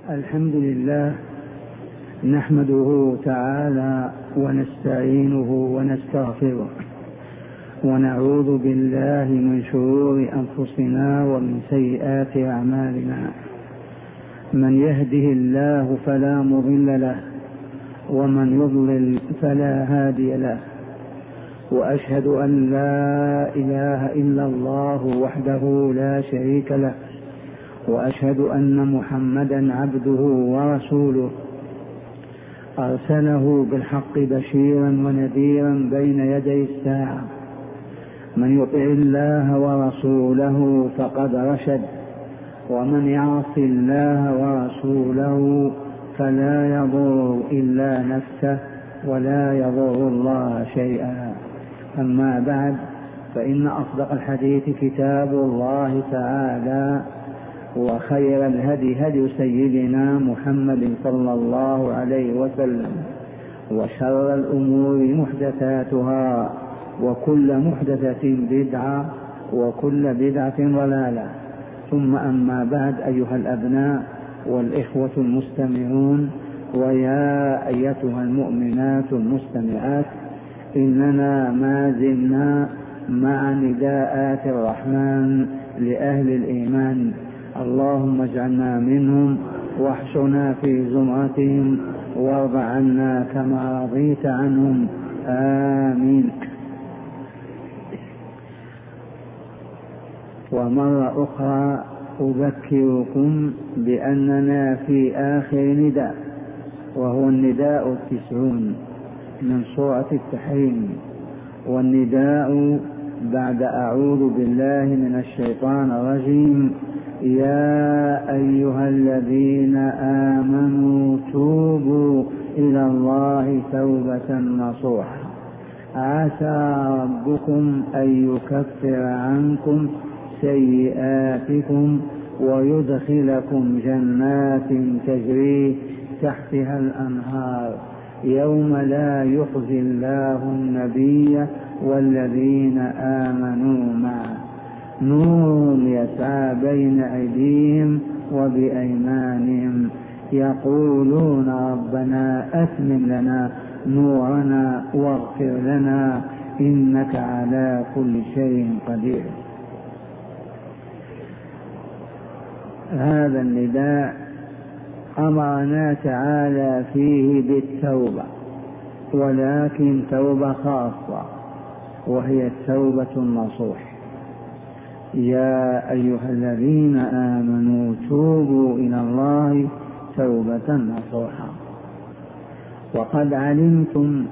الحمد لله نحمده تعالى ونستعينه ونستغفره ونعوذ بالله من شرور أنفسنا ومن سيئات أعمالنا. من يهده الله فلا مضل له ومن يضلل فلا هادي له، وأشهد أن لا إله إلا الله وحده لا شريك له، وأشهد أن محمدا عبده ورسوله أرسله بالحق بشيرا ونذيرا بين يدي الساعة. من يطع الله ورسوله فقد رشد، ومن يعص الله ورسوله فلا يضر إلا نفسه ولا يضر الله شيئا. أما بعد، فإن أصدق الحديث كتاب الله تعالى، وخير الهدي هدي سيدنا محمد صلى الله عليه وسلم، وشر الأمور محدثاتها، وكل محدثة بدعة، وكل بدعة ضلالة. ثم أما بعد، أيها الأبناء والإخوة المستمعون، ويا أيتها المؤمنات المستمعات، إننا ما زلنا مع نداءات الرحمن لأهل الإيمان. اللهم اجعلنا منهم واحشنا في زمرتهم وارض عنا كما رضيت عنهم، آمين. ومرة أخرى أذكركم بأننا في آخر نداء، وهو النداء 90 من سورة التحريم، والنداء بعد أعوذ بالله من الشيطان الرجيم: يا أيها الذين آمنوا توبوا إلى الله توبة نصوحا عسى ربكم أن يكفر عنكم سيئاتكم ويدخلكم جنات تجري تحتها الأنهار يوم لا يخزي الله النبي والذين آمنوا معه نور يسعى بين أيديهم وبأيمانهم يقولون ربنا أتمم لنا نورنا واغفر لنا إنك على كل شيء قدير. هذا النداء أمرنا تعالى فيه بالتوبة، ولكن توبة خاصة، وهي التوبة النصوح. يا أيها الذين آمنوا توبوا إلى الله توبة نصوحا. وقد علمتم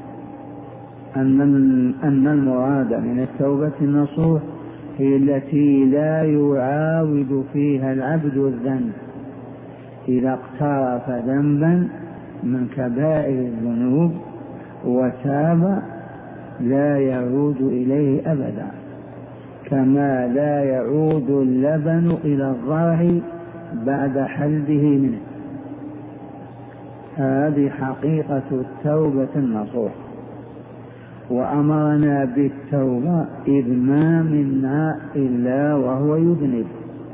أن المراد من التوبة النصوح هي التي لا يعاود فيها العبد الذنب. إذا اقترف ذنبا من كبائر الذنوب وتاب لا يعود إليه أبدا، كما لا يعود اللبن إلى الضرع بعد حلبه منه. هذه حقيقة التوبة النصوح. وأمرنا بالتوبة إذ ما منا إلا وهو يذنب،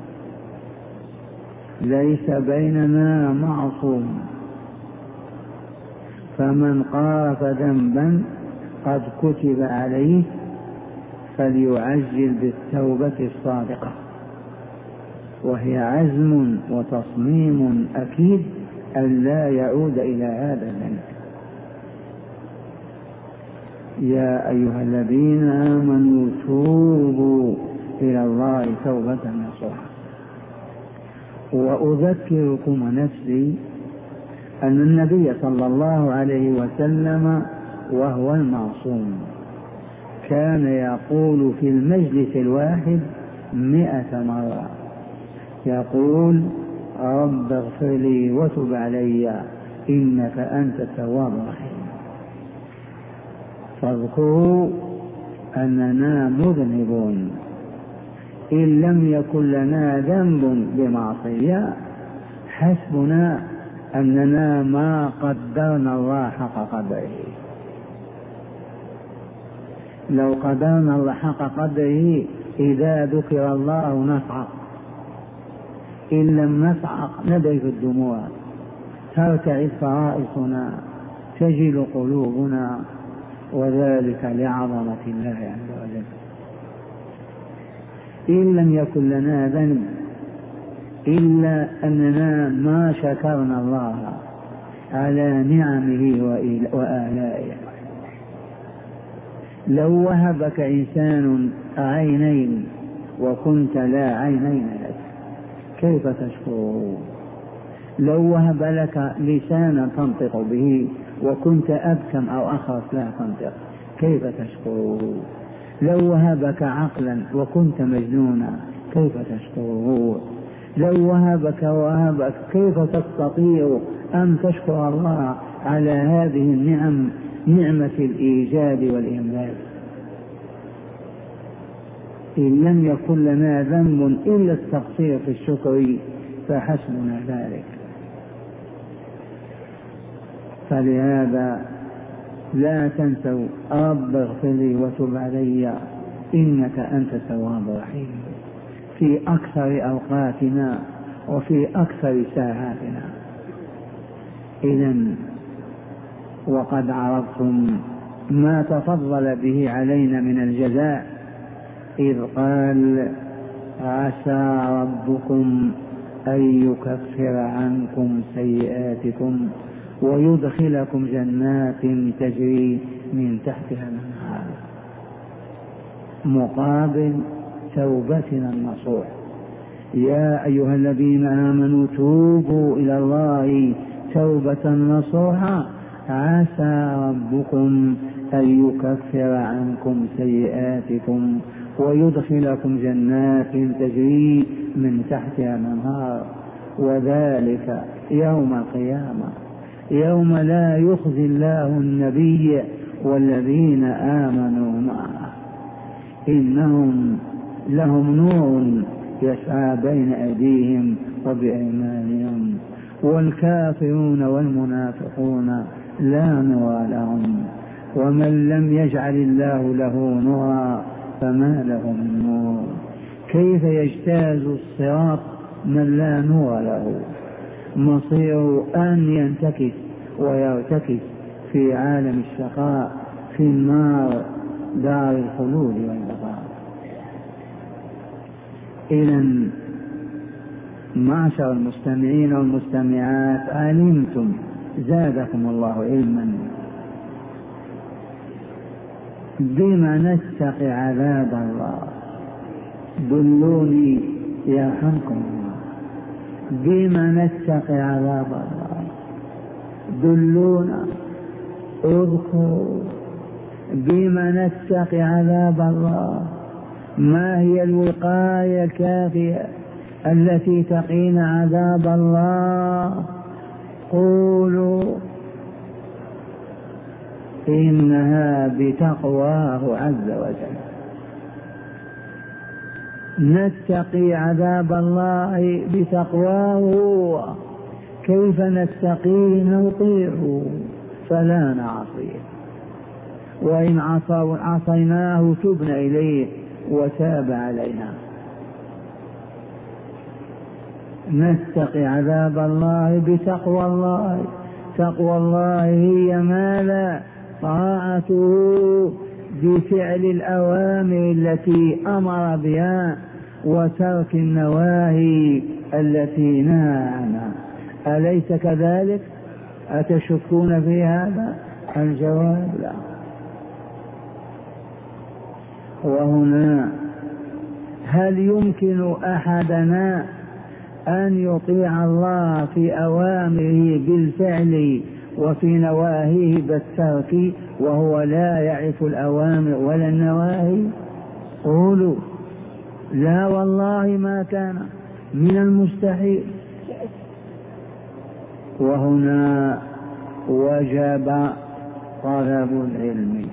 ليس بيننا معصوم، فمن قارف ذنبا قد كتب عليه فليعجل بالتوبة الصادقة، وهي عزم وتصميم أكيد أن لا يعود إلى هذا الذنب. يا أيها الذين آمنوا توبوا إلى الله توبة نصوحا. وأذكركم نفسي أن النبي صلى الله عليه وسلم وهو المعصوم كان يقول في المجلس الواحد 100 مرة، يقول: رب اغفر لي وتب علي إنك أنت التواب الرحيم. فاذكروا أننا مذنبون، إن لم يكن لنا ذنب بمعصية حسبنا أننا ما قدرنا الله حق قدره. لو قدرنا الله حق قدره إذا ذكر الله نصعق، إن لم نصعق نذرف الدموع، ترتعد فرائصنا، تجل قلوبنا، وذلك لعظمة الله عز وجل. إن لم يكن لنا ذنب إلا أننا ما شكرنا الله على نعمه وآلائه. لو وهبك إنسان عينين وكنت لا عينين لك كيف تشكره؟ لو وهب لك لسانا تنطق به وكنت أبكم أو أخرس لا تنطق كيف تشكره؟ لو وهبك عقلا وكنت مجنونا كيف تشكره؟ لو وهبك كيف تستطيع أن تشكر الله على هذه النعم، نعمة الإيجاد والإمداد؟ إن لم يكن لنا ذنب إلا التقصير في الشكر فحسبنا ذلك. فلهذا لا تنسوا رب اغفر لي وتب علي إنك أنت التواب الرحيم في أكثر أوقاتنا وفي أكثر ساعاتنا. إذن وقد عرفتم ما تفضل به علينا من الجزاء، إذ قال عسى ربكم أن يكفر عنكم سيئاتكم ويدخلكم جنات تجري من تحتها الأنهار، مقابل توبتنا النصوح. يا أيها الذين آمنوا توبوا إلى الله توبة نصوحا عسى ربكم أن يكفر عنكم سيئاتكم ويدخلكم جنات تجري من تحتها الأنهار، وذلك يوم القيامة، يوم لا يخزي الله النبي والذين آمنوا معه، إنهم لهم نور يسعى بين أيديهم وبأيمانهم، والكافرون والمنافقون لا نور لهم، ومن لم يجعل الله له نورا فما له من نور. كيف يجتاز الصراط من لا نور له؟ مصيره أن ينتكس ويرتكس في عالم الشقاء في النار دار الخلود والبقاء. إذن معشر المستمعين والمستمعات، علمتم زادكم الله علما بما نتقي عذاب الله. دلوني يرحمكم الله بما نتقي عذاب الله، دلونا اذكروا بما نتقي عذاب الله. ما هي الوقاية الكافية التي تقينا عذاب الله؟ قولوا إنها بتقواه عز وجل. نتقي عذاب الله بتقواه. كيف نتقيه؟ نطيعه فلا نعصيه، وإن عصيناه تبنا إليه وتاب علينا. نتقي عذاب الله بتقوى الله. تقوى الله هي ماذا؟ طاعته بفعل الأوامر التي أمر بها وترك النواهي التي نهى عنها. أليس كذلك؟ أتشكون في هذا؟ الجواب لا. وهنا هل يمكن أحدنا أن يطيع الله في أوامره بالفعل وفي نواهيه بالترك وهو لا يعرف الأوامر ولا النواهي؟ قولوا لا والله ما كان، من المستحيل. وهنا وجب طلب العلم.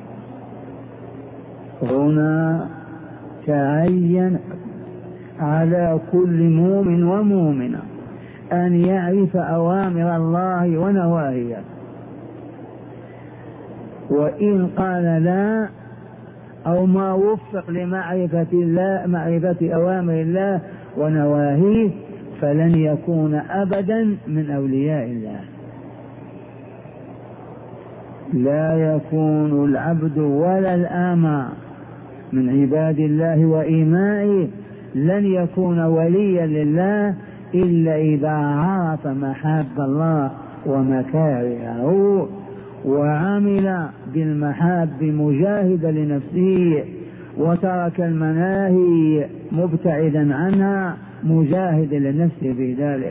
هنا تعين على كل مؤمن ومؤمنة أن يعرف أوامر الله ونواهيه، وإن قال لا أو ما وفق لمعرفة الله، معرفة أوامر الله ونواهيه، فلن يكون أبدا من أولياء الله. لا يكون العبد ولا الآمة من عباد الله وإيمائه لن يكون وليا لله إلا إذا عرف محاب الله ومكارهه وعمل بالمحاب مجاهدا لنفسه وترك المناهي مبتعدا عنها مجاهدا لنفسه في ذلك.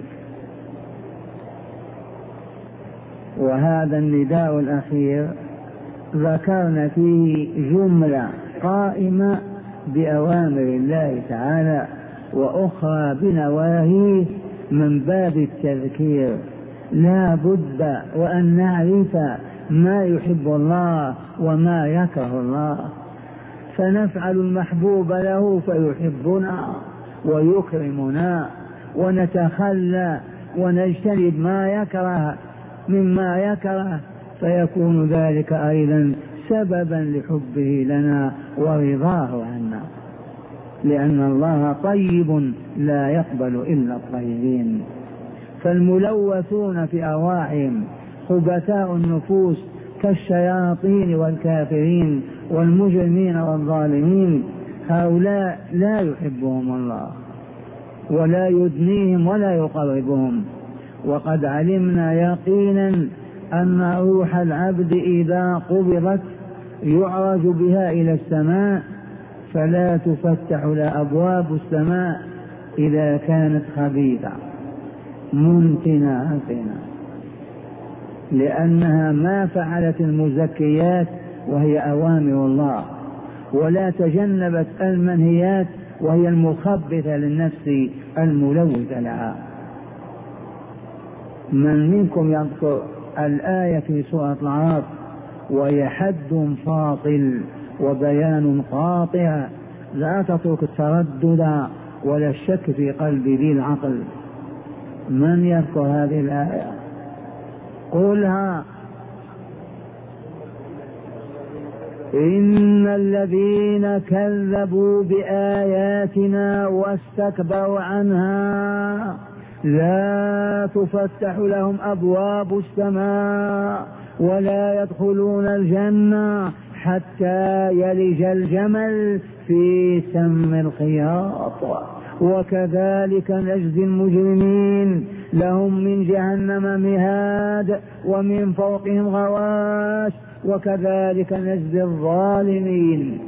وهذا النداء الأخير ذكرنا فيه جملة قائمة بأوامر الله تعالى وأخرى بنواهيه من باب التذكير. لا بد وأن نعرف ما يحب الله وما يكره الله، فنفعل المحبوب له فيحبنا ويكرمنا، ونتخلى ونجتنب ما يكره مما يكره، فيكون ذلك أيضا سببا لحبه لنا ورضاه عنا، لأن الله طيب لا يقبل إلا الطيبين. فالملوثون في أرواحهم خبثاء النفوس كالشياطين والكافرين والمجرمين والظالمين، هؤلاء لا يحبهم الله ولا يدنيهم ولا يقربهم. وقد علمنا يقينا أن روح العبد إذا قبضت يعرج بها إلى السماء، فلا تفتح لها أبواب السماء إذا كانت خبيثة منتنة، لأنها ما فعلت المزكيات وهي أوامر الله، ولا تجنبت المنهيات وهي المخبثة للنفس الملوثة لها. من منكم يذكر الآية في سورة الأعراف وهي حد فاصل وبيان قاطع لا تترك التردد ولا الشك في قلب ذي العقل؟ من يذكر هذه الآية؟ قولها. إن الذين كذبوا بآياتنا واستكبروا عنها لا تفتح لهم أبواب السماء ولا يدخلون الجنة حتى يلج الجمل في سم الخياط وكذلك نجزي المجرمين لهم من جهنم مهاد ومن فوقهم غواش وكذلك نجزي الظالمين.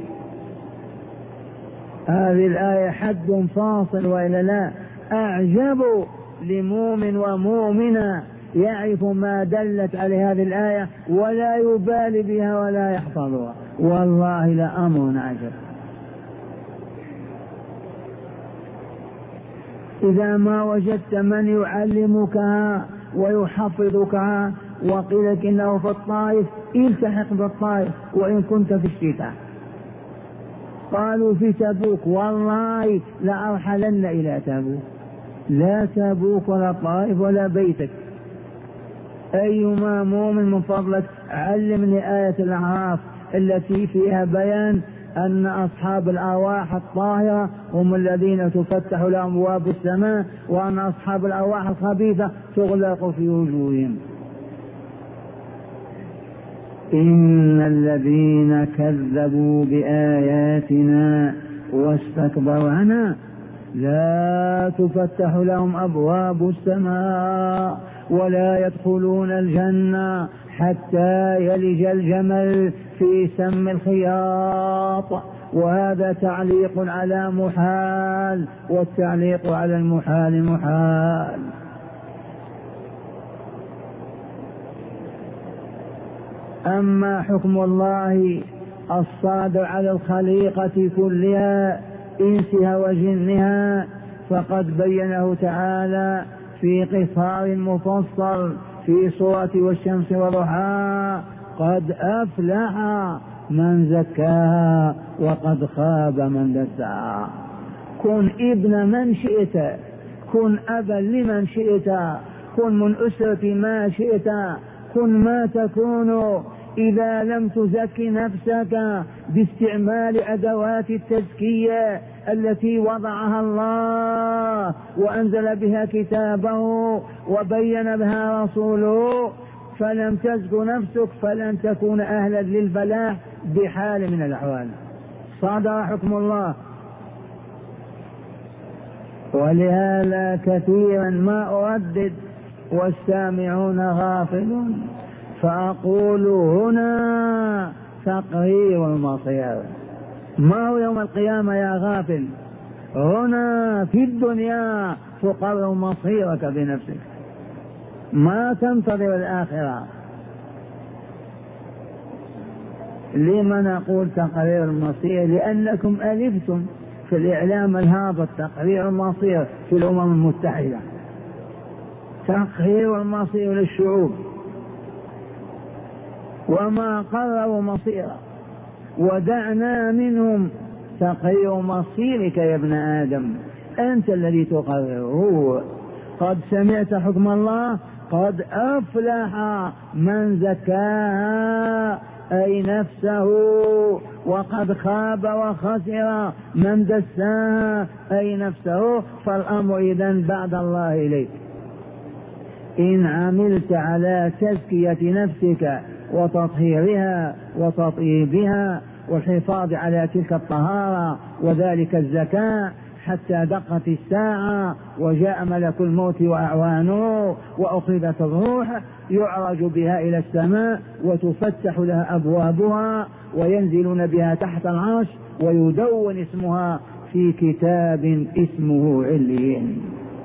هذه الآية حد فاصل وإلا لا؟ أعجب لمؤمن ومؤمنة يعرف ما دلت عليه هذه الآية ولا يبالي بها ولا يحفظها، والله لأمر عجب. إذا ما وجدت من يعلمك ويحفظك وقيل لك إنه في الطائف التحق بالطائف وإن كنت في الشتاء. قالوا في تبوك، والله لأرحلن إلى تبوك، لا تبوك ولا طائف ولا بيتك. أيما مؤمن من فضلك علمني آية الأعراف التي فيها بيان أن أصحاب الأرواح الطاهرة هم الذين تفتح لهم أبواب السماء، وأن أصحاب الأرواح الخبيثة تغلق في وجوههم. إن الذين كذبوا بآياتنا واستكبروا عنها لا تفتح لهم أبواب السماء ولا يدخلون الجنة حتى يلج الجمل في سم الخياط. وهذا تعليق على محال، والتعليق على المحال محال. أما حكم الله الصادر على الخليقة كلها إنسها وجنها فقد بينه تعالى في قصار مفصل في سورة والشمس وضحاها: قد أفلح من زكاها وقد خاب من دساها. كن ابن من شئت، كن أبا لمن شئت، كن من أسرة ما شئت، كن ما تكون، إذا لم تزكي نفسك باستعمال أدوات التزكية التي وضعها الله وأنزل بها كتابه وبين بها رسوله، فلم تزك نفسك فلن تكون أهلا للفلاح بحال من الأحوال. صدر حكم الله. ولهذا كثيرا ما أردد والسامعون غافلون، فأقول هنا تقرير المصير. ما هو يوم القيامة يا غافل؟ هنا في الدنيا تقرر مصيرك بنفسك، ما تنتظر الآخرة. لما نقول تقرير المصير؟ لأنكم ألفتم في الإعلام الهابط تقرير المصير في الأمم المتحدة، تقرير المصير للشعوب، وما قرروا مصيرا. ودعنا منهم تقرير مصيرك يا ابن آدم، أنت الذي تقرره. قد سمعت حكم الله، قد أفلح من زكاها أي نفسه، وقد خاب وخسر من دساها أي نفسه. فالأمر إذن بعد الله إليك. إن عملت على تزكية نفسك وتطهيرها وتطيبها والحفاظ على تلك الطهارة وذلك الزكاة حتى دقت الساعة وجاء ملك الموت وأعوانه وأخذت الروح، يعرج بها إلى السماء وتفتح لها أبوابها وينزلون بها تحت العرش ويدون اسمها في كتاب اسمه عليين.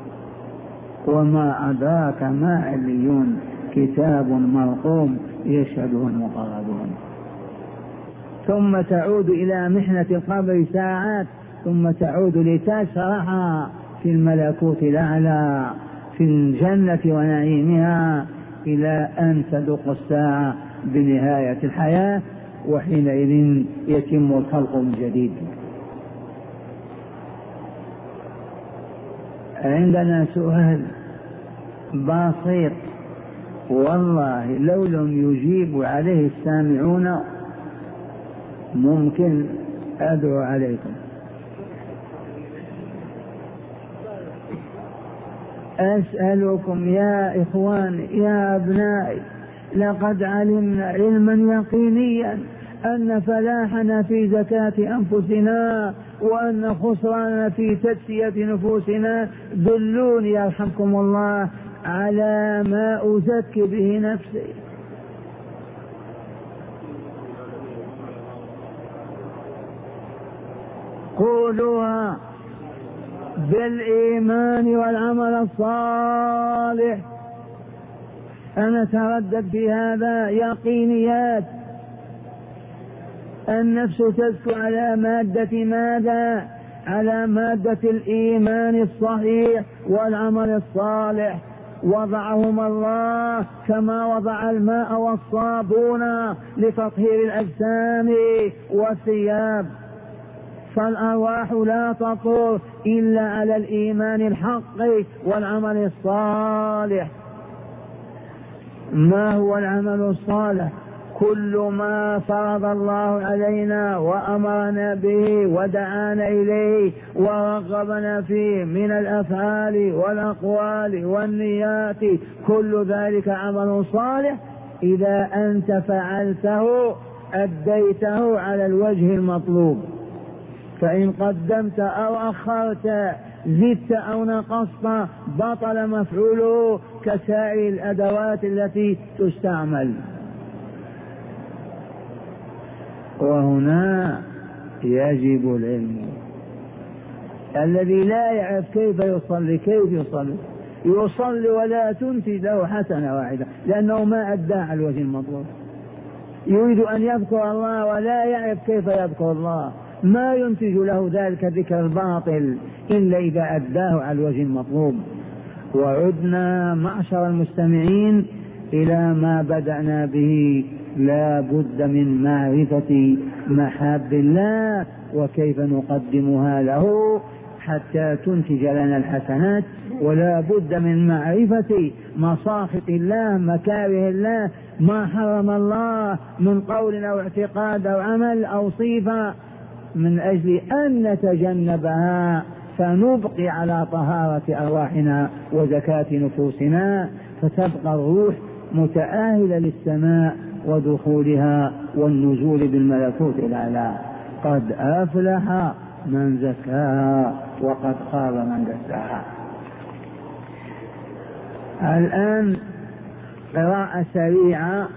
وما أدراك ما عليون؟ كتاب مرقوم يشهده المقربون. ثم تعود إلى محنة القبر ساعات، ثم تعود لتسرح في الملكوت الأعلى في الجنة ونعيمها إلى أن تدق الساعة بنهاية الحياة، وحينئذ يتم الخلق من جديد. عندنا سؤال بسيط والله لو لم يجيب عليه السامعون ممكن أدعو عليكم. أسألكم يا إخوان يا أبنائي، لقد علمنا علما يقينيا أن فلاحنا في زكاة أنفسنا وأن خسراننا في تزكية نفوسنا. دلوني يرحمكم الله على ما أزكي به نفسي. قولوها بالإيمان والعمل الصالح. أنا تردد في هذا يقينيات. النفس تزكو على مادة ماذا؟ على مادة الإيمان الصحيح والعمل الصالح. وضعهما الله كما وضع الماء والصابون لتطهير الأجسام والثياب. فالأرواح لا تطهر إلا على الإيمان الحق والعمل الصالح. ما هو العمل الصالح؟ كل ما فرض الله علينا وأمرنا به ودعانا إليه ورغبنا فيه من الأفعال والأقوال والنيات، كل ذلك عمل صالح إذا أنت فعلته أديته على الوجه المطلوب. فإن قدمت أو أخرت، زدت أو نقصت، بطل مفعوله كسائر الأدوات التي تستعمل. وهنا يجب العلم. الذي لا يعرف كيف يصلي كيف يصلي؟ يصلي ولا تنتج له حسنة واحدة لأنه ما أدى على الوجه المطلوب. يريد أن يذكر الله ولا يعرف كيف يذكر الله، ما ينتج له ذلك ذكر الباطل إلا إذا أداه على الوجه المطلوب. وعدنا معشر المستمعين إلى ما بدأنا به، لا بد من معرفة محاب الله وكيف نقدمها له حتى تنتج لنا الحسنات، ولا بد من معرفة مساخط الله مكاره الله، ما حرم الله من قول أو اعتقاد أو عمل أو صفة من أجل أن نتجنبها فنبقي على طهارة أرواحنا وزكاة نفوسنا، فتبقى الروح متأهلة للسماء ودخولها والنزول بالملكوت الأعلى. قد أفلح من زكاها وقد خاب من دساها. الآن قراءة سريعة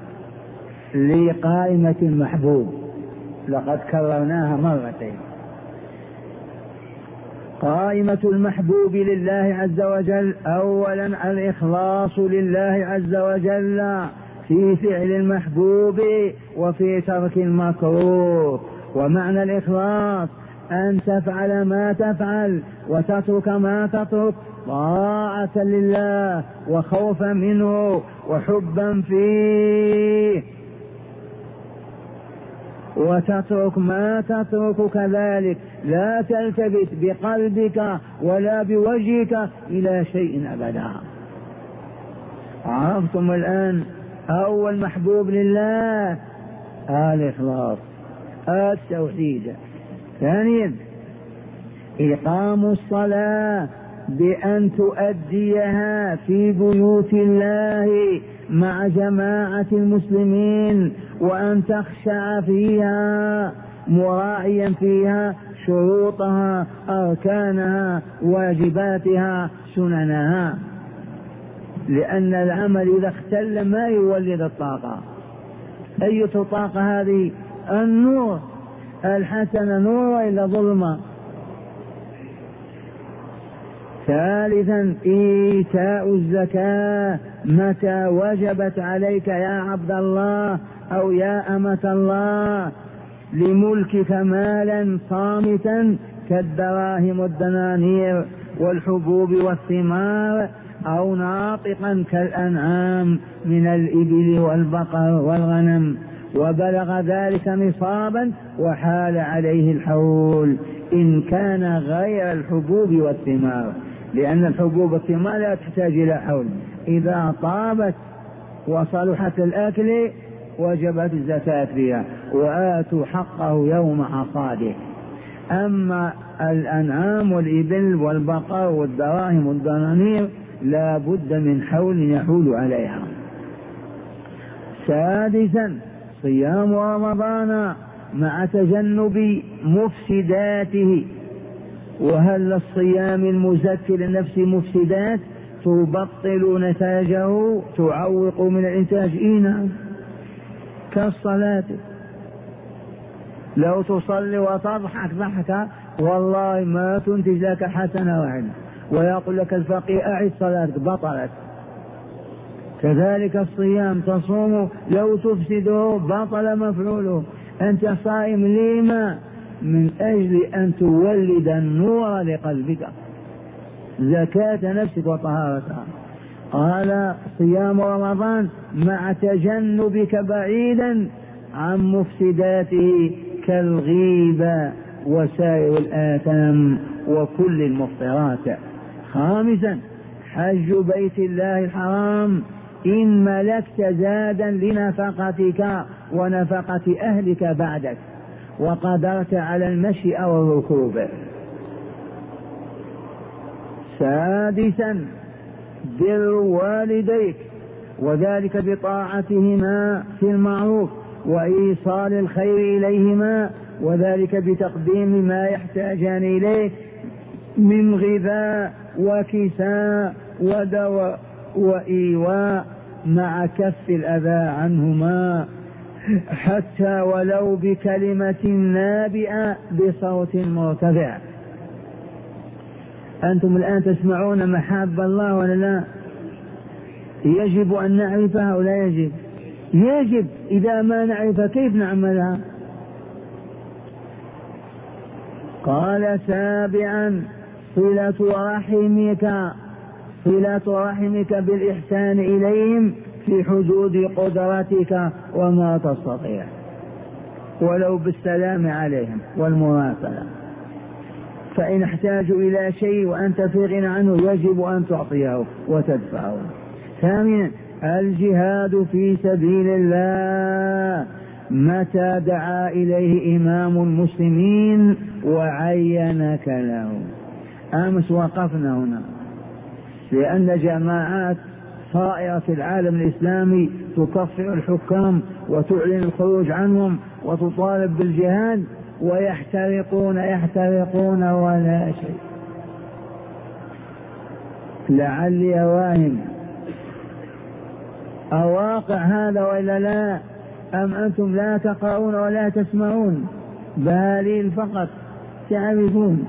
لقائمة المحبوب، لقد كررناها مرتين. قائمة المحبوب لله عز وجل: أولا الإخلاص لله عز وجل في فعل المحبوب وفي ترك المكروه. ومعنى الإخلاص أن تفعل ما تفعل وتترك ما تترك طاعة لله وخوفا منه وحبا فيه، وتترك ما تترك كذلك، لا تلتفت بقلبك ولا بوجهك إلى شيء أبدا. عرفتم الآن أول محبوب لله الإخلاص التوحيد. ثانيا إقام الصلاة بأن تؤديها في بيوت الله مع جماعة المسلمين، وأن تخشع فيها مراعيا فيها شروطها أركانها واجباتها سننها، لأن العمل إذا اختل ما يولد الطاقة. أي طاقة هذه؟ النور. الحسن نور إلا ظلمة. ثالثا إيتاء الزكاة متى وجبت عليك يا عبد الله أو يا أمة الله لملكك مالا صامتا كالدراهم والدنانير والحبوب والثمار، أو ناطقا كالأنعام من الإبل والبقر والغنم، وبلغ ذلك نصابا وحال عليه الحول إن كان غير الحبوب والثمار، لأن الحبوب والثمار لا تحتاج إلى حول، إذا طابت وصلحت الأكل وجبت الزكاة فيها، وآتوا حقه يوم حصاده. أما الأنعام والإبل والبقر والدراهم والدنانير لا بد من حول يحول عليها. سادسا صيام رمضان مع تجنب مفسداته. وهل الصيام المزكي للنفس مفسدات تبطل نتاجه تعوق من الإنتاج؟ نعم، كالصلاة. لو تصلي وتضحك ضحكة والله ما تنتج لك حسنة واحدة، ويقول لك الفقيه أعد صلاتك بطلت. كذلك الصيام، تصوم لو تفسده بطل مفعوله. أنت صائم لما؟ من أجل أن تولد النور لقلبك، زكاة نفسك وطهارتها. قال صيام رمضان مع تجنبك بعيدا عن مفسداته كالغيبة وسائر الآثام وكل المفطرات. خامسا حج بيت الله الحرام إن ملكت زادا لنفقتك ونفقة أهلك بعدك وقدرت على المشي أو الركوب. سادسا بر والديك، وذلك بطاعتهما في المعروف وإيصال الخير إليهما، وذلك بتقديم ما يحتاجان إليه من غذاء وكساء ودواء وإيواء، مع كف الأذى عنهما، حتى ولو بكلمة نابئة بصوت مرتفع. أنتم الآن تسمعون محاب الله ولا لا؟ يجب أن نعرفها أو لا يجب؟ يجب. إذا ما نعرفها كيف نعملها؟ قال سابعا صلة رحمك بالإحسان إليهم في حدود قدرتك وما تستطيع، ولو بالسلام عليهم والمواصلة. فإن احتاجوا إلى شيء وأنت في غنى عنه يجب أن تعطيه وتدفعه. ثامنا الجهاد في سبيل الله متى دعا إليه إمام المسلمين وعينك له. أمس وقفنا هنا لأن جماعات صائرة في العالم الإسلامي تكفر الحكام وتعلن الخروج عنهم وتطالب بالجهاد، ويحترقون ولا شيء. لعلي واهم أواقع هذا وإلا لا؟ أم أنتم لا تقرؤون ولا تسمعون؟ بالين فقط تعرفون.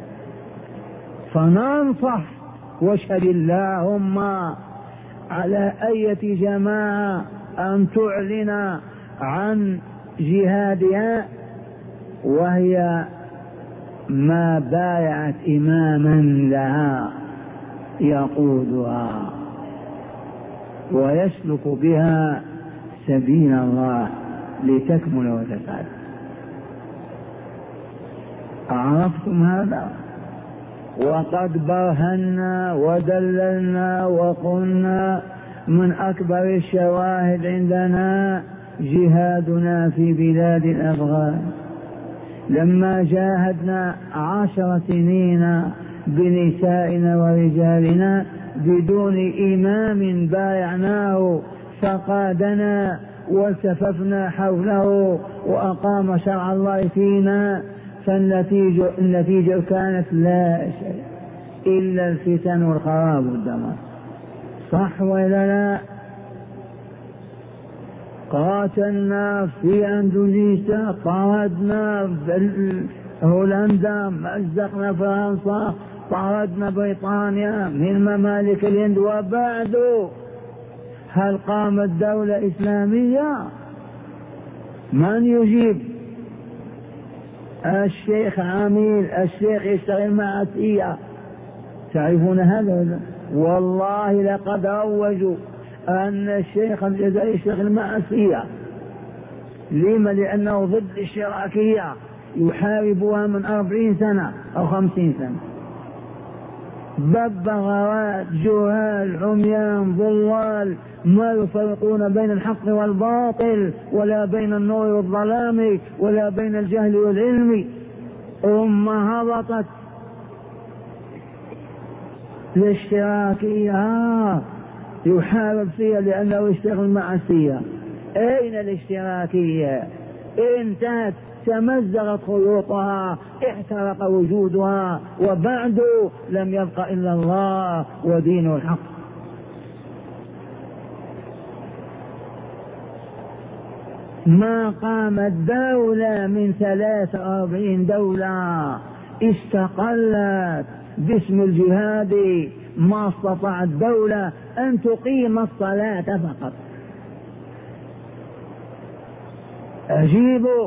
فننصح واشهد اللهم على أية جماعة أن تعلن عن جهادها وهي ما بايعت إماما لها يقودها ويسلك بها سبيل الله لتكمل وتسعد. عرفتم هذا؟ وقد برهنا ودللنا وقلنا من أكبر الشواهد عندنا جهادنا في بلاد الأفغان لما جاهدنا 10 سنين بنسائنا ورجالنا بدون إمام بايعناه فقادنا والتففنا حوله وأقام شرع الله فينا، فالنتيجة كانت لا شيء إلا الفتن والخراب والدمار. صح ولا لا؟ قاتلنا في أندونيسيا، طردنا هولندا، مزقنا فرنسا، طردنا بريطانيا من ممالك الهند، وبعد هل قامت دولة إسلامية؟ من يجيب؟ الشيخ عميل، الشيخ يشتغل مع السيئة. تعرفون هذا؟ والله لقد روجوا أن الشيخ الجزائري يشتغل مع السيئة. لما؟ لأنه ضد الاشتراكية يحاربها من 40 سنة أو 50 سنة. ببغاوات، جهال، عميان، ضلال، ما يفرقون بين الحق والباطل ولا بين النور والظلام ولا بين الجهل والعلم. أمة هبطت الاشتراكية يحارب فيها لأنه يشتغل مع السيئة. أين الاشتراكية؟ انتهت، تمزقت خيوطها، احترق وجودها، وبعد لم يبق إلا الله ودينه الحق. ما قامت دولة من 43 دولة استقلت باسم الجهاد، ما استطاعت دولة أن تقيم الصلاة فقط. أجيبوا،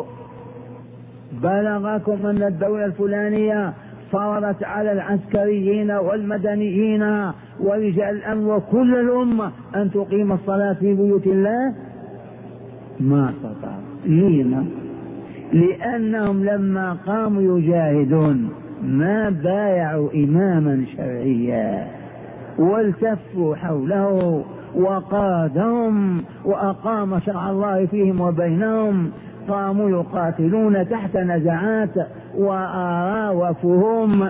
بلغكم أن الدولة الفلانية فرضت على العسكريين والمدنيين ورجال الأمن وكل الأمة أن تقيم الصلاة في بيوت الله؟ ما استطاعوا. لما؟ لأنهم لما قاموا يجاهدون ما بايعوا إماما شرعيا والتفوا حوله وقادهم وأقام شرع الله فيهم وبينهم. قاموا يقاتلون تحت نزعات وآراء وفهوم،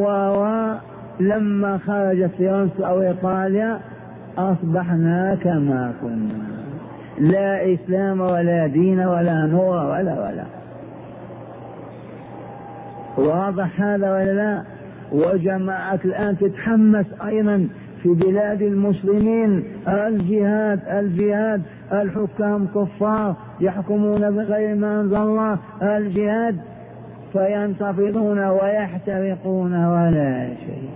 ولما خرجت فرنسا أو إيطاليا أصبحنا كما كنا، لا إسلام ولا دين ولا نور ولا. واضح هذا ولا لا؟ وجماعة الآن تتحمس أيضا في بلاد المسلمين الجهاد، الحكام كفار يحكمون بغير ما أنزل الله، الجهاد، فينتفضون ويحترقون ولا شيء.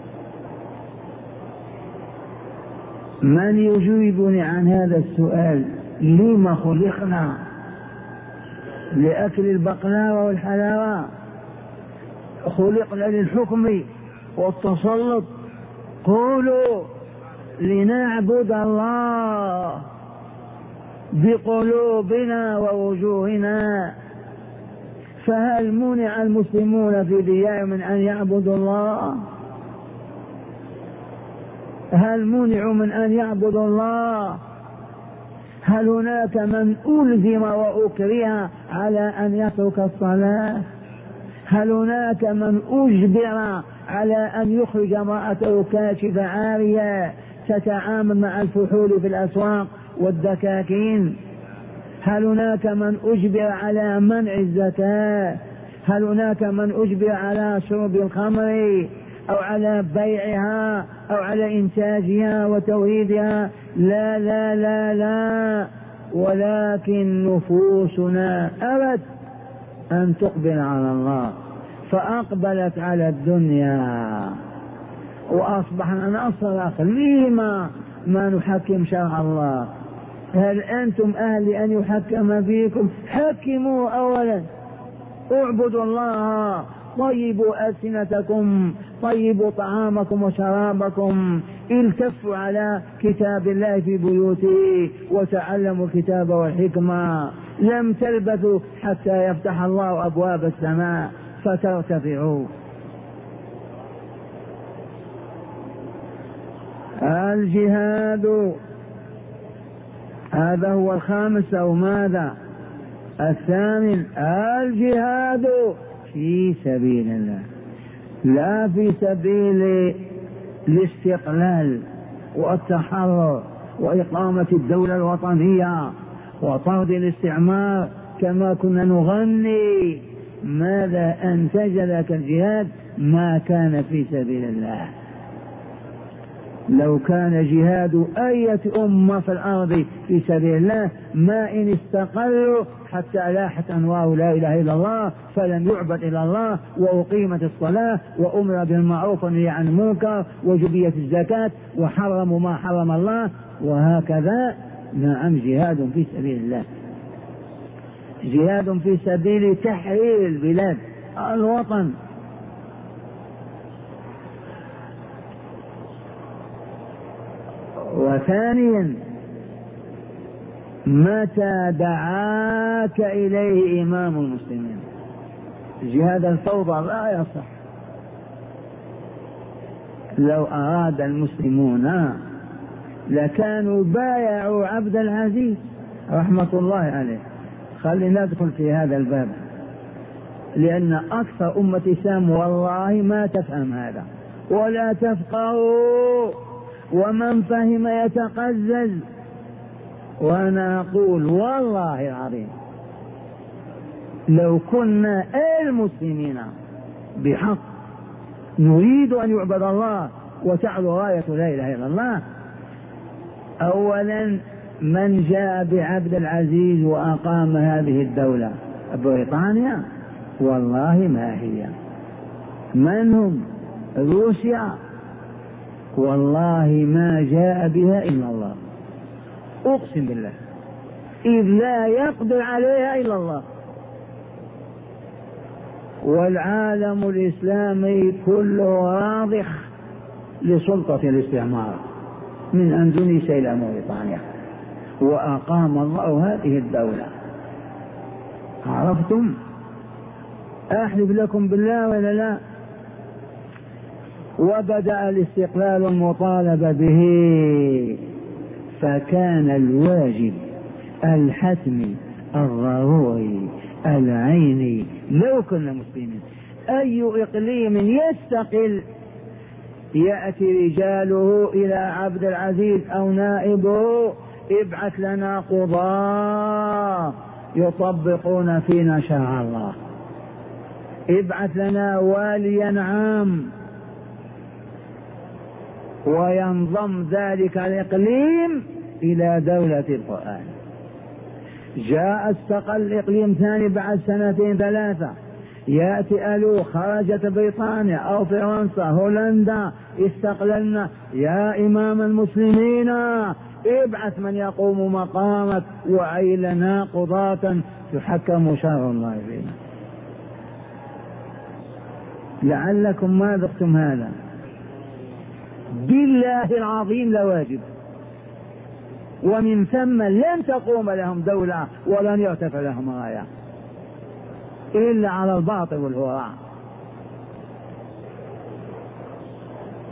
من يجيبني عن هذا السؤال؟ لما خلقنا؟ لأكل البقلاوة والحلاوة؟ خلقنا للحكم والتسلط؟ قولوا لنعبد الله بقلوبنا ووجوهنا. فهل منع المسلمون في ديارهم من أن يعبدوا الله؟ هل منعوا من أن يعبدوا الله؟ هل هناك من ألزم وأكره على أن يترك الصلاة؟ هل هناك من أجبر على أن يخرج امرأته كاشفة عارية تتعامل مع الفحول في الأسواق والدكاكين؟ هل هناك من أجبر على منع الزكاة؟ هل هناك من أجبر على شرب الخمر أو على بيعها أو على إنتاجها وتوريدها؟ لا لا لا لا، ولكن نفوسنا أبت أن تقبل على الله فأقبلت على الدنيا، وأصبحنا نصرخ لما ما نحكم شرع الله. هل أنتم أهل أن يحكم فيكم؟ حكموا أولا، اعبدوا الله، طيبوا ألسنتكم، طيبوا طعامكم وشرابكم، التفوا على كتاب الله في بيوته وتعلموا الكتاب والحكمة. لم تلبثوا حتى يفتح الله أبواب السماء فترتفعوا. الجهاد هذا هو الخامس أو ماذا؟ الثامن، الجهاد في سبيل الله، لا في سبيل الاستقلال والتحرر وإقامة الدولة الوطنية وطرد الاستعمار كما كنا نغني. ماذا أنتج لك الجهاد؟ ما كان في سبيل الله. لو كان جهاد أية أمة في الأرض في سبيل الله ما إن استقلوا حتى لاحت أنوار لا إله إلا الله فلم يعبد إلا الله، وأقيمت الصلاة وأمر بالمعروف ونهي عن المنكر وجبيت الزكاة وحرموا ما حرم الله، وهكذا. نعم، جهاد في سبيل الله، جهاد في سبيل تحرير البلاد الوطن. وثانيا، متى دعاك إليه إمام المسلمين. جهاد الفوضى لا يصح. لو أراد المسلمون لكانوا بايعوا عبد العزيز رحمة الله عليه. خلينا ندخل في هذا الباب، لأن أكثر أمة سام والله ما تفهم هذا ولا تفقهوا، ومن فهم يتقزز. وأنا أقول والله العظيم لو كنا المسلمين بحق نريد أن يعبد الله وتعلو راية لا إله إلا الله، أولا من جاء بعبد العزيز وأقام هذه الدولة؟ بريطانيا؟ والله ما هي. من هم؟ روسيا؟ والله ما جاء بها إلا الله، أقسم بالله، إذ لا يقدر عليها إلا الله. والعالم الإسلامي كله راضخ لسلطة الاستعمار من أندونيسيا إلى موريتانيا، وأقام الله هذه الدولة. عرفتم؟ أحلف لكم بالله ولا لا. وبدأ الاستقلال المطالبة به، فكان الواجب الحتمي الضروري العيني لو كنا مسلمين أي إقليم يستقل يأتي رجاله إلى عبد العزيز أو نائبه: ابعث لنا قضاة يطبقون فينا شرع الله، ابعث لنا واليا عام، وينضم ذلك الإقليم إلى دولة القرآن. جاء استقل إقليم ثاني بعد سنتين ثلاثة، يأتي ألو خرجت بريطانيا أو فرنسا هولندا استقللنا، يا إمام المسلمين ابعث من يقوم مقامك وعين لنا قضاة تحكم شرع الله فينا. لعلكم ما ذقتم هذا، بالله العظيم لواجب، ومن ثم لن تقوم لهم دولة ولن يرتفع لهم راية إلا على الباطل والهراء.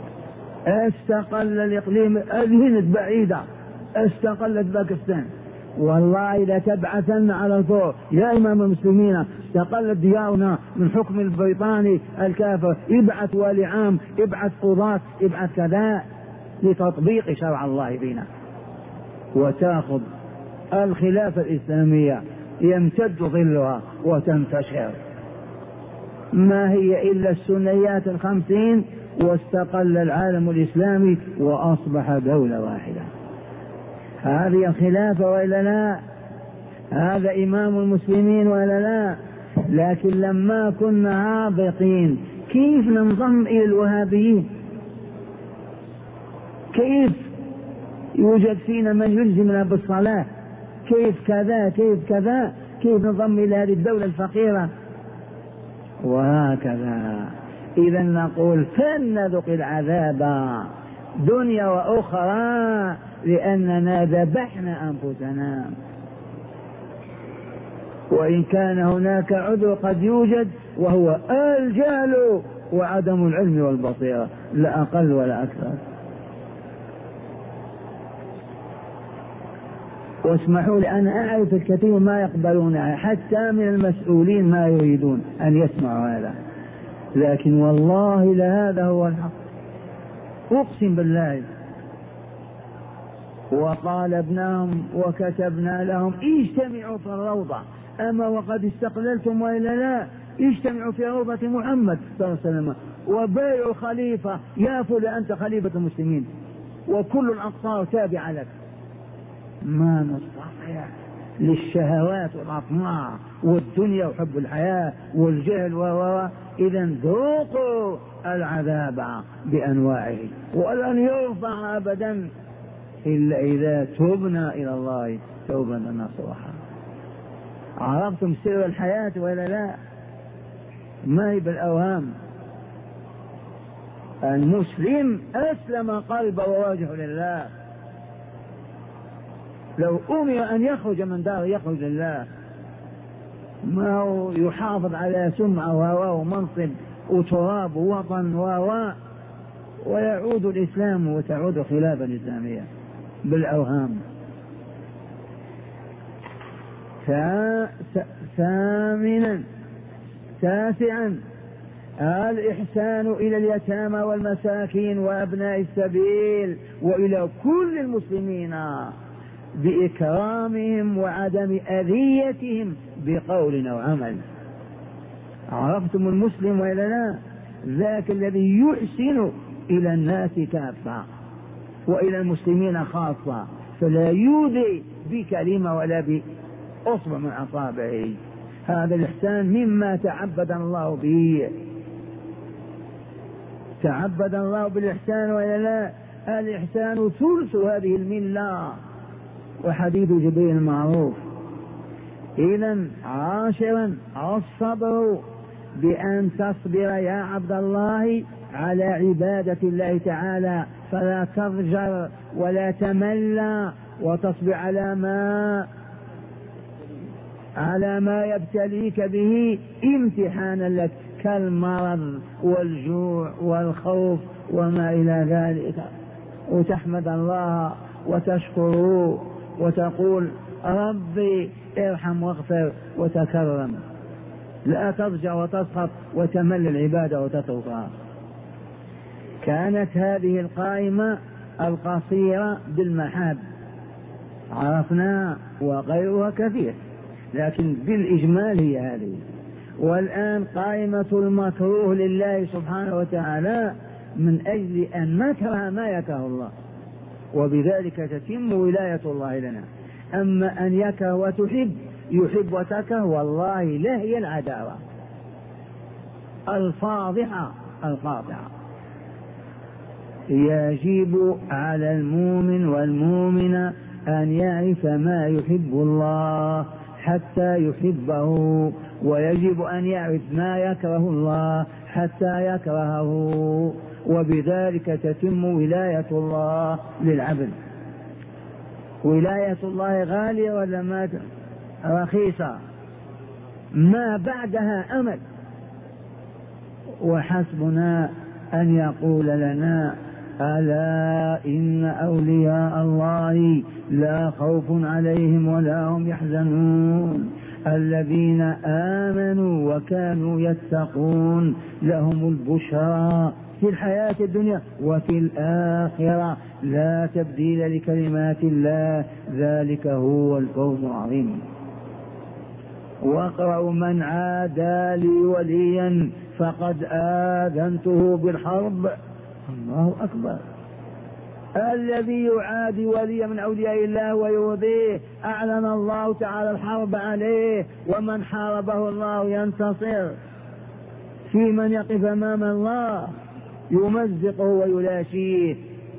استقل الإقليم، الهند بعيدة، استقلت باكستان، والله لتبعثن على الفور يا إمام المسلمين، استقلت ديارنا من حكم البريطاني الكافر، ابعث ولي عام، ابعث قضاة، ابعث كذا لتطبيق شرع الله فينا، وتأخذ الخلافة الإسلامية يمتد ظلها وتنتشر. ما هي إلا السنيات 50 واستقل العالم الإسلامي وأصبح دولة واحدة. هذه الخلافة وإلا لا؟ هذا إمام المسلمين وإلا لا؟ لكن لما كنا هابطين كيف ننضم إلى الوهابيين؟ كيف يوجد فينا من يلزمنا بالصلاة؟ كيف كذا كيف كذا، كيف ننضم إلى هذه الدولة الفقيرة؟ وهكذا. إذا نقول فلنذق العذاب دنيا وأخرى لأننا ذبحنا أنفسنا. وإن كان هناك عذر قد يوجد وهو الجهل وعدم العلم والبصيرة، لا أقل ولا أكثر. واسمحوا لي أنا أعرف الكثير ما يقبلونها حتى من المسؤولين ما يريدون أن يسمعوا هذا، لكن والله لهذا هو الحق، أقسم بالله. وطالبناهم وكتبنا لهم اجتمعوا في الروضة، أما وقد استقللتم وإلا لا، اجتمعوا في روضة محمد صلى الله عليه وسلم وبايعوا خليفة، يا فلان أنت خليفة المسلمين وكل الأقطار تابعة لك. ما نستطيع للشهوات والأطماع والدنيا وحب الحياة والجهل إذا ذوقوا العذاب بأنواعه ولن يرفع أبدا إلا إذا تبنا إلى الله توبة نصوحا. عرفتم سر الحياة ولا لا؟ ما هي بالأوهام. المسلم أسلم قلبه ووجهه لله، لو أمر أن يخرج من داره يخرج لله، ما هو يحافظ على سمعة وهواه ومنصب وتراب ووطن ويعود الإسلام وتعود خلافة الإسلامية بالأوهام. ثامنا تاسعا الإحسان إلى اليتامى والمساكين وأبناء السبيل وإلى كل المسلمين بإكرامهم وعدم أذيتهم بقول أو عمل. عرفتم المسلم وإلا لا؟ ذاك الذي يحسن إلى الناس كافة وإلى المسلمين خاصة، فلا يؤذي بكلمة ولا بأصبع من أصابعه. هذا الإحسان مما تعبدنا الله به، تعبد الله بالإحسان وإلا لا؟ الإحسان ثلث هذه الملة وحديث جبريل معروف. إذا عاشرا الصبر، بأن تصبر يا عبد الله على عبادة الله تعالى، فلا تضجر ولا تمل، وتصبر على ما يبتليك به امتحانا لك كالمرض والجوع والخوف وما إلى ذلك، وتحمد الله وتشكره وتقول ربي ارحم واغفر وتكرم، لا تضجع وتسخط وتمل العبادة وتتركها. كانت هذه القائمة القصيرة بالمحاب عرفنا وغيرها كثير، لكن بالإجمال هي هذه. والآن قائمة المكروه لله سبحانه وتعالى من أجل أن نكره ما يكره الله، وبذلك تتم ولاية الله لنا. أما أن يكره وتحب، يحب وتكره، والله لا هي العداوة الفاضحة القاطعة. يجب على المؤمن والمؤمنة أن يعرف ما يحب الله حتى يحبه، ويجب أن يعرف ما يكره الله حتى يكرهه، وبذلك تتم ولاية الله للعبد. ولاية الله غالية ولا ما رخيصة؟ ما بعدها أمل. وحسبنا أن يقول لنا ألا إن أولياء الله لا خوف عليهم ولا هم يحزنون الذين آمنوا وكانوا يتقون لهم البشرى في الحياة الدنيا وفي الآخرة لا تبديل لكلمات الله ذلك هو الفوز العظيم. واقرأوا من عادى لي وليا فقد آذنته بالحرب. الله أكبر. الذي يعادي وليا من أولياء الله ويؤذيه أعلن الله تعالى الحرب عليه، ومن حاربه الله ينتصر. في من يقف أمام الله يمزقه ويلاشيه.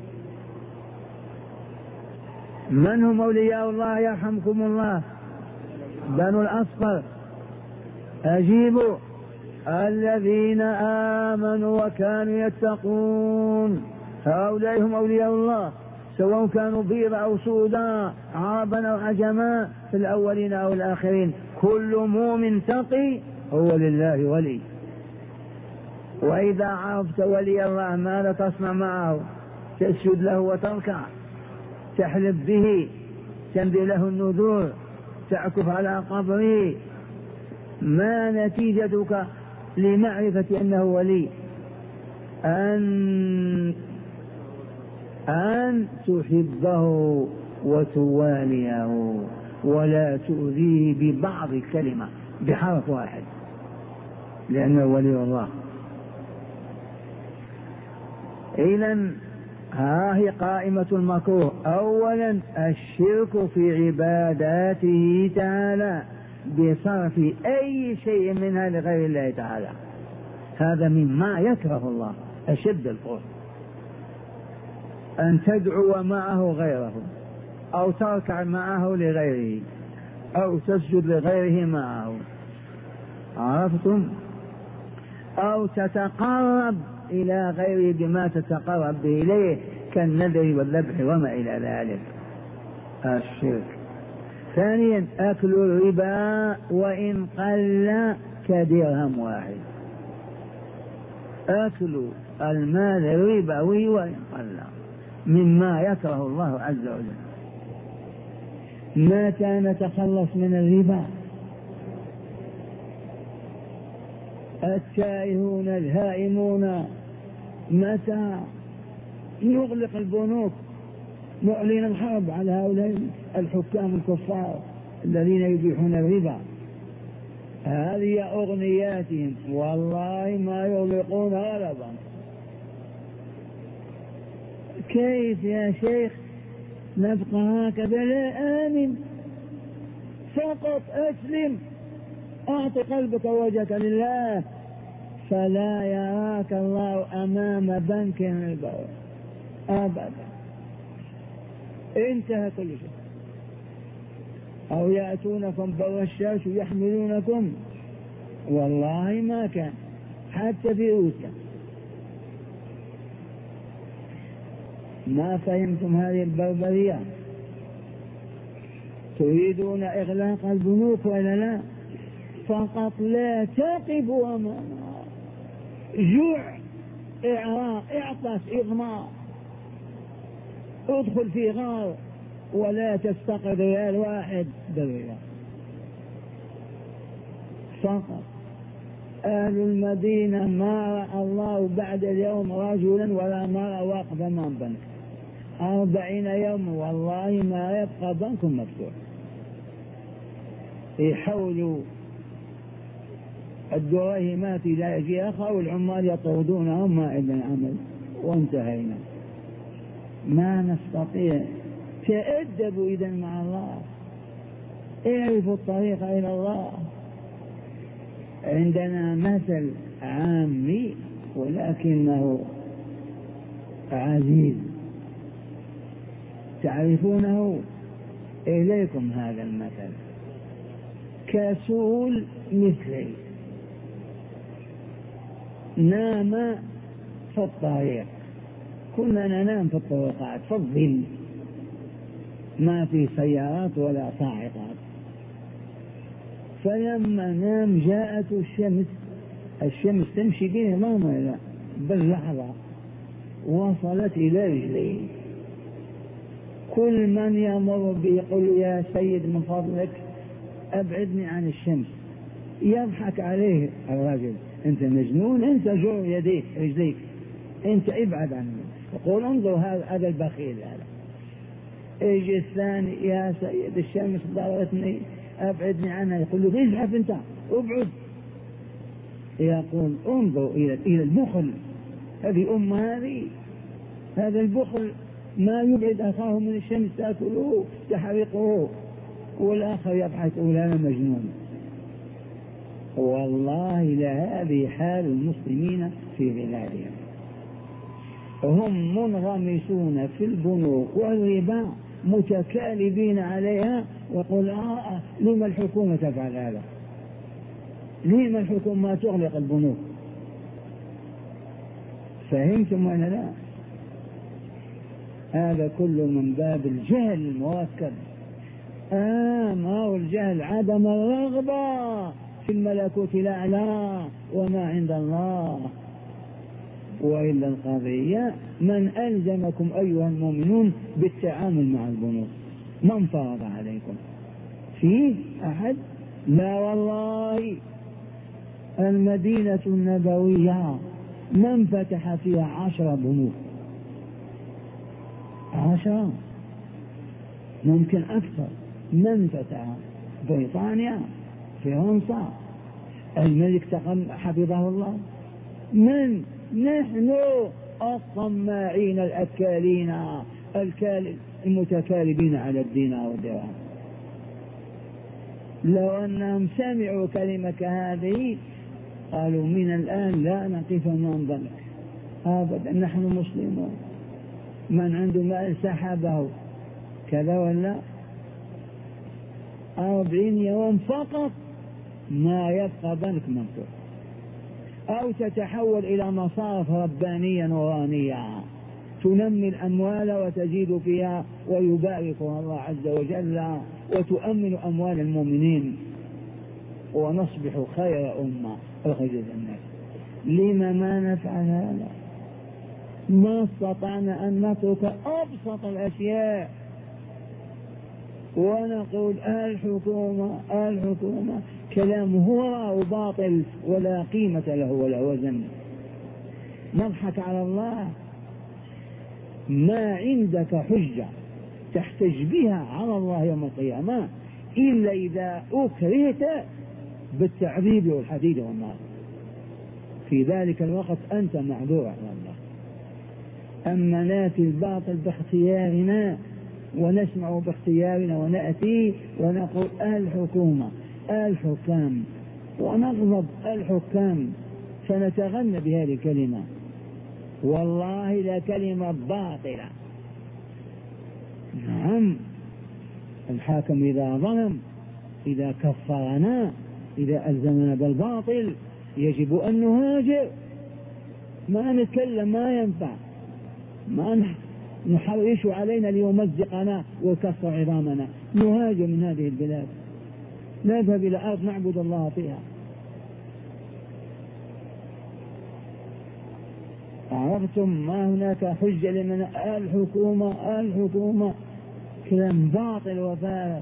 من هم أولياء الله يرحمكم الله؟ بنو الأصفر. أجيبوا. الذين آمنوا وكانوا يتقون، هؤلاء هم أولياء الله، سواء كانوا بيض أو سودا، عربا أو عجما، في الأولين أو الآخرين، كل مؤمن تقي هو لله ولي. وإذا عرفت ولي الله ماذا تصنع معه؟ تسجد له وتركع، تحلف به، تنبي له النذور، تعكف على قبره. ما نتيجتك لمعرفة أنه ولي؟ أن تحبه وتواليه ولا تؤذيه ببعض الكلمة بحرف واحد، لأنه ولي الله. إذن ها هي قائمة المكروه. أولا الشرك في عباداته تعالى بصرف أي شيء منها لغير الله تعالى، هذا مما يكره الله أشد الكفر. أن تدعو معه غيره، أو تركع معه لغيره، أو تسجد لغيره معه، عرفتم؟ أو تتقرب إلى غيره بما تتقرب به إليه كالنذر والذبح وما إلى ذلك، الشرك. ثانيا أكل الربا وإن قل كدرهم واحد، أكل المال الربوي وإن قل مما يكره الله عز وجل. متى نتخلص من الربا؟ التائهون الهائمون، متى نغلق البنوك، نعلن الحرب على هؤلاء الحكام الكفار الذين يبيحون الربا. هذه أغنياتهم، والله ما يغلقون غلبا. كيف يا شيخ نبقى هكذا؟ لا، آمن فقط، أسلم، أعط قلبك ووجهك لله، فلا يراك الله أمام بنك ربوي أبدا. انتهى كل شيء. أو يأتونكم بالرشاش يحملونكم، والله ما كان حتى في روسيا. ما فهمتم هذه البربرية؟ تريدون إغلاق البنوك ولا لا؟ فقط لا تقفوا أمامها. جوع، إعراق، إعطس، إضمار، ادخل في غار ولا تستقر ريال واحد بالريال فقط. أهل المدينة ما رأى الله بعد اليوم رجلا ولا مرة واقف أمام بنك 40 يوم، والله ما يبقى بنك مفتوح. يحولوا الدراهمات إلى جياخة والعمال يطردونهم ما عندنا عمل، وانتهينا. ما نستطيع. تأدبوا إذا مع الله، اعرفوا الطريق إلى الله. عندنا مثل عامي ولكنه عزيز، تعرفونه؟ إليكم هذا المثل. كسول مثلي نام في الطريق، كنا ننام في الطرقات في الظل، ما في سيارات ولا صاعقات. فلما نام جاءت الشمس تمشي به باللحظة، وصلت إلى رجليه. كل من يمر به يقول يا سيد من فضلك أبعدني عن الشمس، يضحك عليه الرجل، أنت مجنون، أنت جر يديك رجليك، أنت ابعد عنه. يقول انظر هذا البخيل هذا. يجي الثاني يا سيد الشمس ضربتني أبعدني عنها، يقول له اذهب أنت ابعد. يقول انظر إلى البخل، هذه هذا البخل ما يبعد أخاه من الشمس تأكله تحرقه، والآخر يضحك يقول أنا مجنون. والله لهذه حال المسلمين في بلادهم، هم منغمسون في البنوك والربا متكالبين عليها، ويقول لما الحكومة تفعل هذا؟ لما الحكومة ما تغلق البنوك؟ فهمتم ولا لا؟ هذا كله من باب الجهل المؤكد. ما هو الجهل؟ عدم الرغبة في الملكوت الأعلى وما عند الله. وإلا القضية من ألزمكم أيها المؤمنون بالتعامل مع البنوك؟ من فرض عليكم؟ فيه أحد؟ لا والله. المدينة النبوية من فتح فيها 10 بنوك، 10 ممكن أكثر. من فتح؟ بريطانيا، فرنسا، الملك حفظه الله. من؟ نحن الطماعين الأكالين المتكالبين على الدينار والدرهم. لو أنهم سمعوا كلمة هذه قالوا من الآن لا نقف وننظر أبدا، نحن مسلمون، من عنده مال سحبه كذا ولا 40 يوم فقط ما يبقى بنك مفتوح، أو تتحول إلى مصارف ربانية نورانية تنمي الأموال وتزيد فيها ويباركها الله عز وجل وتؤمن أموال المؤمنين، ونصبح خير أمة أخرجت الناس. لما ما نفعل هذا؟ ما استطعنا أن نترك أبسط الأشياء ونقول الحكومة كلام هو باطل ولا قيمة له ولا وزن. نضحك على الله. ما عندك حجة تحتج بها على الله يوم القيامة إلا إذا أكرهت بالتعذيب والحديد والنار، في ذلك الوقت أنت معذور على الله. أما ناتي الباطل باختيارنا ونسمع باختيارنا ونأتي ونقول الحكومة الحكام ونغضب الحكام، فنتغنى بهذه الكلمة. والله لا كلمة باطلة. نعم الحاكم إذا ظلم، إذا كفرنا، إذا ألزمنا بالباطل يجب أن نهاجر، ما نتكلم، ما ينفع، ما نحرش علينا ليمزقنا ويكسر عظامنا. نهاجر من هذه البلاد، نذهب إلى أرض نعبد الله فيها. عرفتم؟ ما هناك حجة لمن الحكومة كلام باطل وفارغ.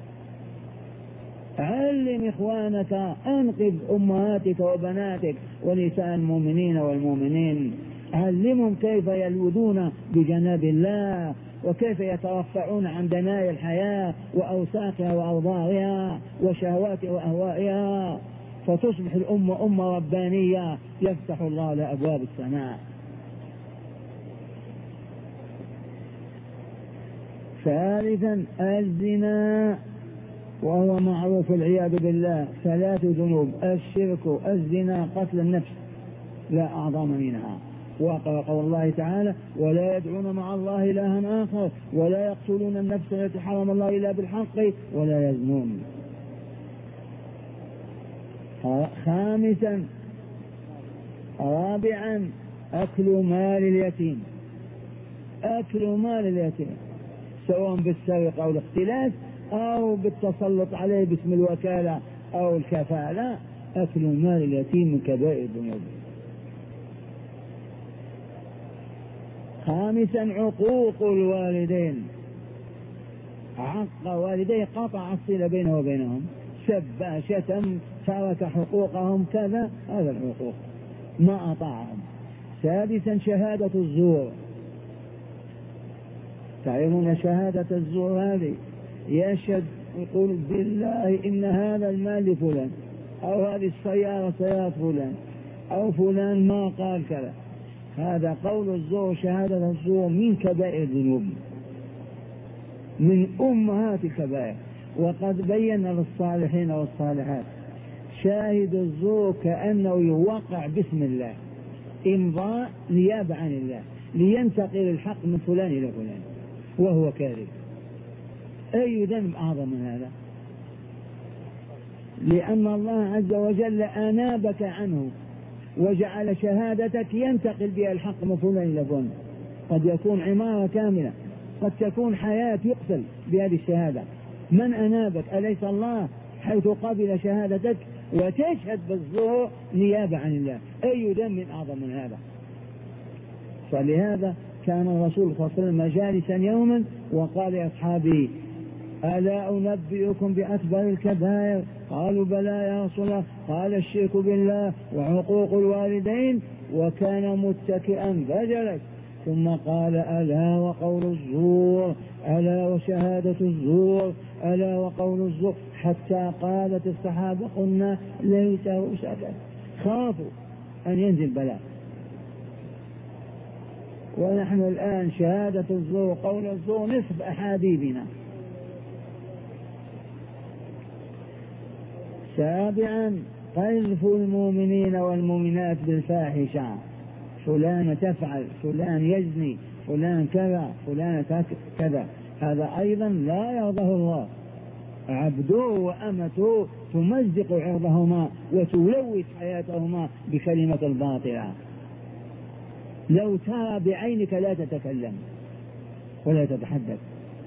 علم إخوانك، أنقذ أمهاتك وبناتك ونساء المؤمنين والمؤمنين، علمهم كيف يلوذون بجناب الله وكيف يترفعون عن دنايا الحياة وأوساخها وأوضارها وشهواتها وأهوائها، فتصبح الأمة أمة ربانية يفتح الله لها أبواب السماء. ثالثا الزنا، وهو معروف العياذ بالله 3 ذنوب: الشرك، الزنا، قتل النفس، لا أعظم منها. وقال قول الله تعالى: ولا يدعون مع الله إلها آخر ولا يقتلون النفس التي حرم الله إلا بالحق ولا يزنون. رابعا أكل مال اليتيم، أكل مال اليتيم سواء بالسرقة أو الاختلاس أو بالتسلط عليه باسم الوكالة أو الكفالة. أكل مال اليتيم من كبائر الذنوب. خامسا عقوق الوالدين، عق والديه قطع الصلة بينه وبينهم، سب شتم ترك حقوقهم كذا، هذا العقوق ما أطاعهم. سادسا شهادة الزور، تعلمون شهادة الزور هذه يشهد يقول بالله إن هذا المال لفلان، أو هذه السيارة سيارة فلان، أو فلان ما قال كذا. هذا قول الزور، شهادة الزور من كبائر الذنوب، من أمهات الكبائر. وقد بينا للصالحين والصالحات شاهد الزور كأنه يوقع باسم الله، إمضاء نيابة عن الله لينتقل الحق من فلان إلى فلان وهو كاذب. أي ذنب أعظم من هذا؟ لأن الله عز وجل أنابك عنه وجعل شهادتك ينتقل بها الحق من فلان إلى فلان. قد يكون عمارة كاملة، قد تكون حياة يقتل بهذه الشهادة. من أنابك؟ أليس الله حيث قبل شهادتك وتشهد بالزور نيابة عن الله؟ أي ذنب أعظم من هذا؟ فلهذا كان الرسول صلى الله عليه وسلم جالسا يوما وقال لأصحابه ألا أنبئكم بأكبر الكبائر؟ قالوا بلى يا رسول الله. قال الشرك بالله وعقوق الوالدين، وكان متكئا فجلس، ثم قال ألا وقول الزور، ألا وشهادة الزور، ألا وقول الزور، حتى قالت الصحابة قلنا ليته سكت، خافوا أن ينزل بلاء. ونحن الآن شهادة الزور قول الزور نصف أحاديثنا. سابعا قذف المؤمنين والمؤمنات بالفاحشة، فلان تفعل، فلان يزني، فلان كذا، فلان كذا، هذا أيضا لا يرضاه الله. عبده وأمته تمزق عرضهما وتلوث حياتهما بكلمة الباطلة. لو ترى بعينك لا تتكلم ولا تتحدث.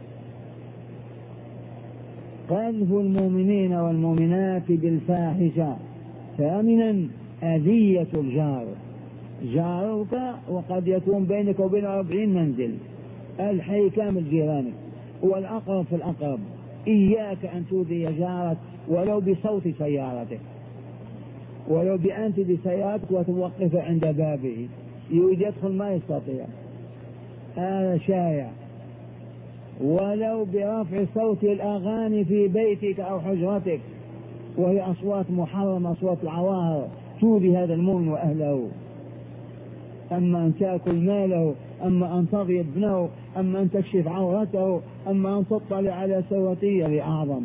قذف المؤمنين والمؤمنات بالفاحشة. ثامنا أذية الجار، جارك وقد يكون بينك وبين 40 منزل، الحي كامل جيرانك والأقرب في الأقرب، إياك أن تؤذي جارك ولو بصوت سيارتك، ولو بأنت بسيارتك وتوقف عند بابه يريد يدخل ما يستطيع، هذا شائع. ولو برفع صوت الأغاني في بيتك أو حجرتك وهي أصوات محرمة، أصوات العواهر، تؤذي هذا المؤمن وأهله. أما أن تأكل ماله، أما أن تضرب ابنه، أما أن تكشف عورته، أما أن تطلع على سواتيه لأعظم.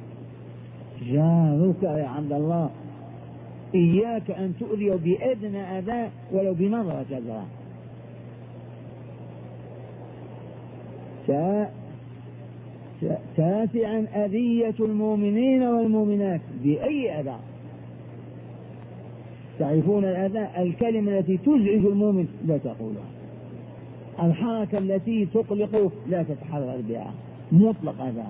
جارك يا عبد الله إياك أن تؤذي بأدنى أذى ولو بنظرة أذى. تاسعا أذية المؤمنين والمؤمنات بأي أذى. تعرفون الأذى؟ الكلمة التي تزعج المؤمن لا تقولها، الحركة التي تقلقه لا تتحرك بها، مطلق أذى.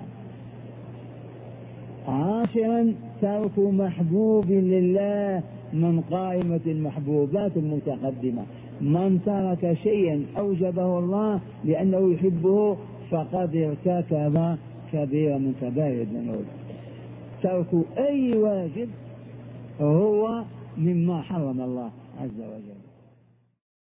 عاشرا ترك محبوب لله من قائمة المحبوبات المتقدمة. من ترك شيئا أوجبه الله لأنه يحبه فقد ارتكب كبيرا من كبائر الذنوب. ترك أي واجب هو مما حرم الله عز وجل.